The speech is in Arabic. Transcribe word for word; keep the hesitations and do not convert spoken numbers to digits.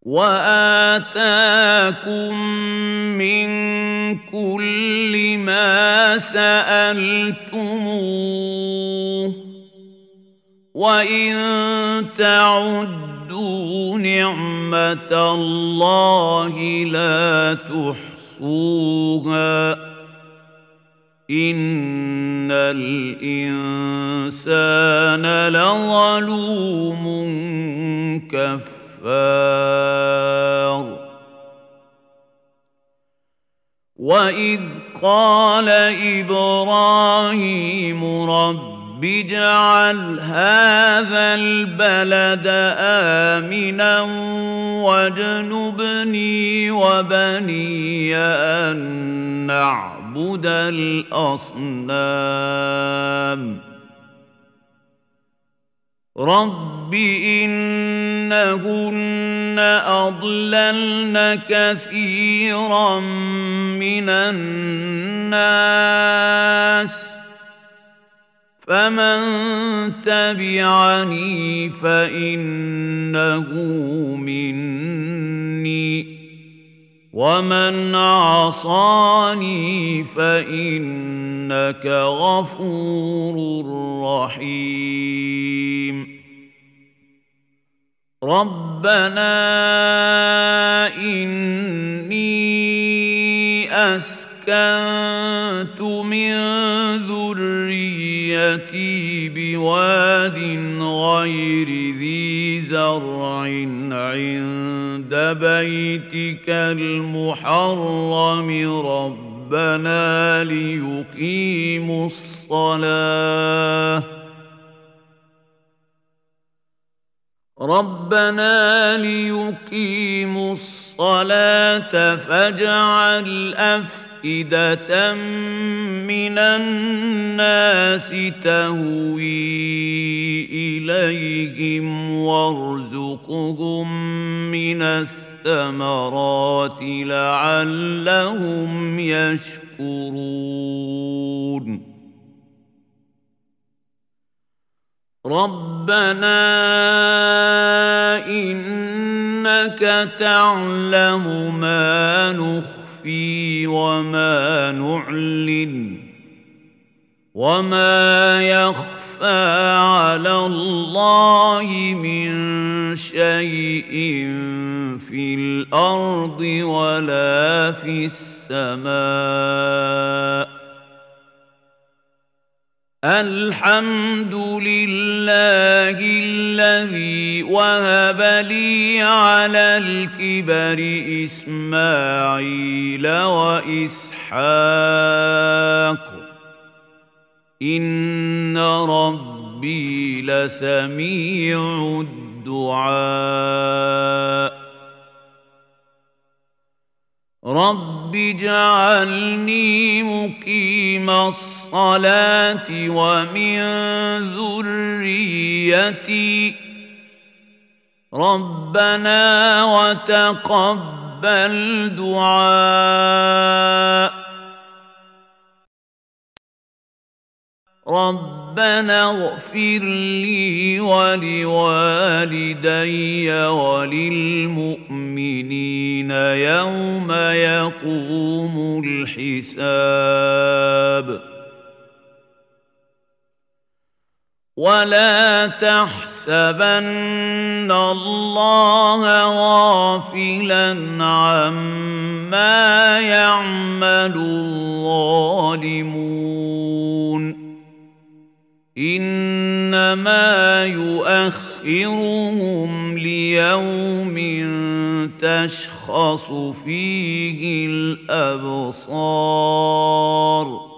وآتاكم من كل ما سألتموه وإن تعدوا نعمة الله لا تحصوها إن الإنسان لظلوم كفار وإذ قال إبراهيم رب اجعل هذا البلد آمنا واجنبني وبني أن نعبد الأصنام رب إنهن أضللن كثيرا من الناس فمن تبعني فإنه مني ومن عصاني فإنك غفور رحيم ربنا إني أسكنت من ذريتي بواد غير ذي زرع عند بيتك المحرم ربنا ليقيموا الصلاة ربنا ليقيموا الصلاة فاجعل أفئدة من الناس تهوي إليهم وارزقهم من الثمرات لعلهم يشكرون ربنا إنك تعلم ما نخفي وما نعلن وما يخفى على الله من شيء في الأرض ولا في السماء الحمد لله الذي وهب لي على الكبر إسماعيل وإسحاق إن ربي لسميع الدعاء رب اجعلني مقيم الصلاة ومن ذريتي ربنا وتقبل دعاء ربنا اغفر لي ولوالدي وللمؤمنين يوم يقوم الحساب ولا تحسبن الله غافلا عما يعمل الظالمون إنما يؤخرهم ليوم تشخص فيه الأبصار